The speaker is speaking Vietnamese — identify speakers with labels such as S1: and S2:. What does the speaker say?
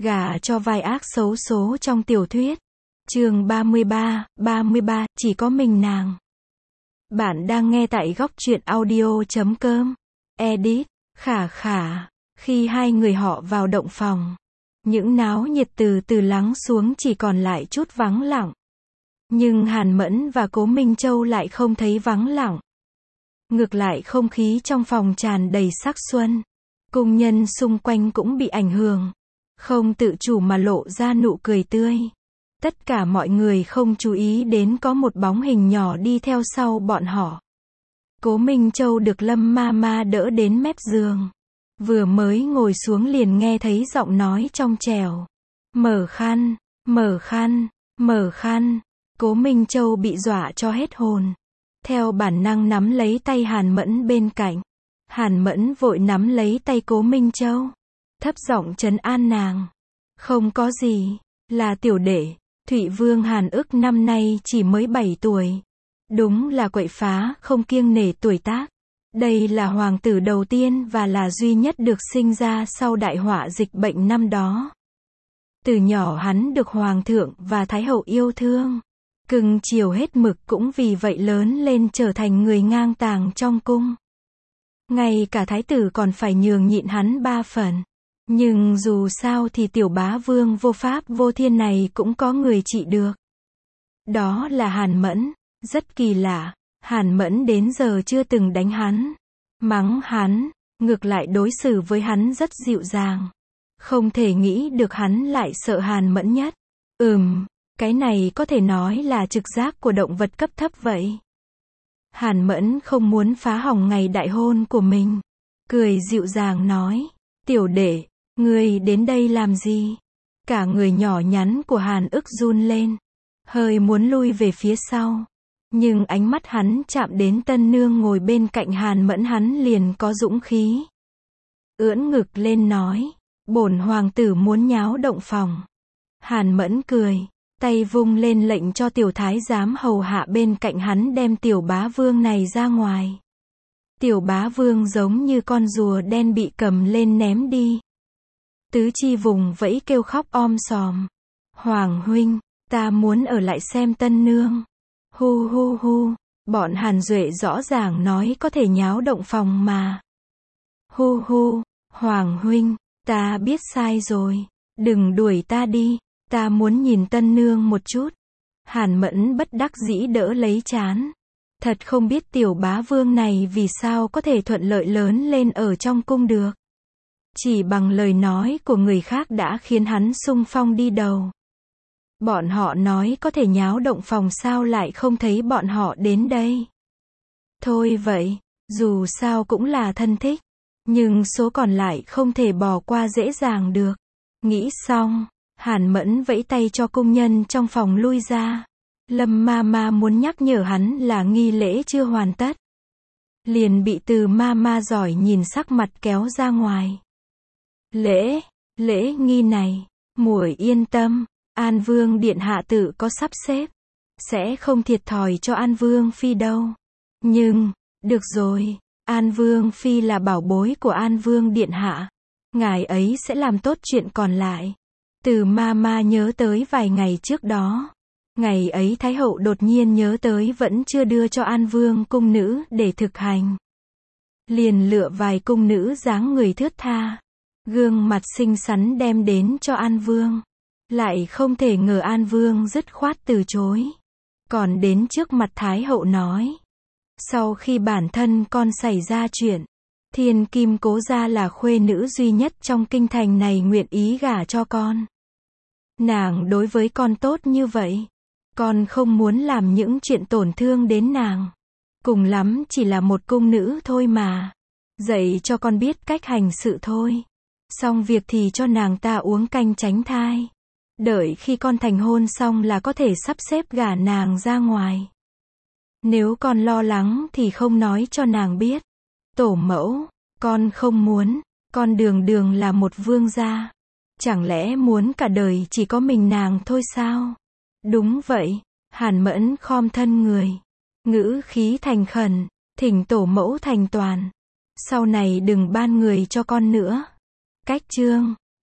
S1: gả cho vai ác xấu số trong tiểu thuyết. Chương 33, chỉ có mình nàng. Bạn đang nghe tại góc truyện audio.com. Edit, khả. Khi hai người họ vào động phòng, những náo nhiệt từ từ lắng xuống, chỉ còn lại chút vắng lặng. Nhưng Hàn Mẫn và Cố Minh Châu lại không thấy vắng lặng. Ngược lại không khí trong phòng tràn đầy sắc xuân. Cung nhân xung quanh cũng bị ảnh hưởng, không tự chủ mà lộ ra nụ cười tươi. Tất cả mọi người không chú ý đến có một bóng hình nhỏ đi theo sau bọn họ. Cố Minh Châu được Lâm Mama đỡ đến mép giường. Vừa mới ngồi xuống liền nghe thấy giọng nói trong trẻo. Mở khăn. Cố Minh Châu bị dọa cho hết hồn. Theo bản năng nắm lấy tay Hàn Mẫn bên cạnh. Hàn Mẫn vội nắm lấy tay Cố Minh Châu, thấp giọng trấn an nàng. Không có gì, là tiểu đệ. Thụy Vương Hàn Ức năm nay chỉ mới 7 tuổi. Đúng là quậy phá, không kiêng nể tuổi tác. Đây là hoàng tử đầu tiên và là duy nhất được sinh ra sau đại họa dịch bệnh năm đó. Từ nhỏ hắn được hoàng thượng và thái hậu yêu thương, cưng chiều hết mực, cũng vì vậy lớn lên trở thành người ngang tàng trong cung. Ngay cả thái tử còn phải nhường nhịn hắn 3 phần. Nhưng dù sao thì tiểu bá vương vô pháp vô thiên này cũng có người trị được. Đó là Hàn Mẫn. Rất kỳ lạ, Hàn Mẫn đến giờ chưa từng đánh hắn, mắng hắn, ngược lại đối xử với hắn rất dịu dàng. Không thể nghĩ được hắn lại sợ Hàn Mẫn nhất. Cái này có thể nói là trực giác của động vật cấp thấp vậy. Hàn Mẫn không muốn phá hỏng ngày đại hôn của mình. Cười dịu dàng nói, tiểu đệ, ngươi đến đây làm gì? Cả người nhỏ nhắn của Hàn Ức run lên, hơi muốn lui về phía sau. Nhưng ánh mắt hắn chạm đến tân nương ngồi bên cạnh Hàn Mẫn, hắn liền có dũng khí. Ưỡn ngực lên nói, bổn hoàng tử muốn nháo động phòng. Hàn Mẫn cười, tay vung lên lệnh cho tiểu thái giám hầu hạ bên cạnh hắn đem tiểu bá vương này ra ngoài. Tiểu bá vương giống như con rùa đen bị cầm lên ném đi. Tứ chi vùng vẫy kêu khóc om sòm. Hoàng huynh, ta muốn ở lại xem tân nương. Hu, bọn Hàn Duệ rõ ràng nói có thể nháo động phòng mà. Hu, Hoàng huynh, ta biết sai rồi. Đừng đuổi ta đi, ta muốn nhìn tân nương một chút. Hàn Mẫn bất đắc dĩ đỡ lấy trán. Thật không biết tiểu bá vương này vì sao có thể thuận lợi lớn lên ở trong cung được. Chỉ bằng lời nói của người khác đã khiến hắn xung phong đi đầu. Bọn họ nói có thể nháo động phòng, sao lại không thấy bọn họ đến đây? Thôi vậy, dù sao cũng là thân thích. Nhưng số còn lại không thể bỏ qua dễ dàng được. Nghĩ xong, Hàn Mẫn vẫy tay cho cung nhân trong phòng lui ra. Lâm Mama muốn nhắc nhở hắn là nghi lễ chưa hoàn tất. Liền bị Từ Mama giỏi nhìn sắc mặt kéo ra ngoài. Lễ nghi này, muội yên tâm. An Vương điện hạ tự có sắp xếp, sẽ không thiệt thòi cho An Vương phi đâu. Nhưng, được rồi, An Vương phi là bảo bối của An Vương điện hạ, ngài ấy sẽ làm tốt chuyện còn lại. Từ Mama nhớ tới vài ngày trước đó, ngày ấy thái hậu đột nhiên nhớ tới vẫn chưa đưa cho An Vương cung nữ để thực hành. Liền lựa vài cung nữ dáng người thướt tha, gương mặt xinh xắn đem đến cho An Vương. Lại không thể ngờ An Vương dứt khoát từ chối. Còn đến trước mặt thái hậu nói, sau khi bản thân con xảy ra chuyện, Thiên Kim Cố gia là khuê nữ duy nhất trong kinh thành này nguyện ý gả cho con. Nàng đối với con tốt như vậy, con không muốn làm những chuyện tổn thương đến nàng. Cùng lắm chỉ là một cung nữ thôi mà, dạy cho con biết cách hành sự thôi. Xong việc thì cho nàng ta uống canh tránh thai. Đợi khi con thành hôn xong là có thể sắp xếp gả nàng ra ngoài. Nếu con lo lắng thì không nói cho nàng biết. Tổ mẫu, con không muốn, con đường là một vương gia. Chẳng lẽ muốn cả đời chỉ có mình nàng thôi sao? Đúng vậy, Hàn Mẫn khom thân người, ngữ khí thành khẩn, thỉnh tổ mẫu thành toàn. Sau này đừng ban người cho con nữa. Cách chương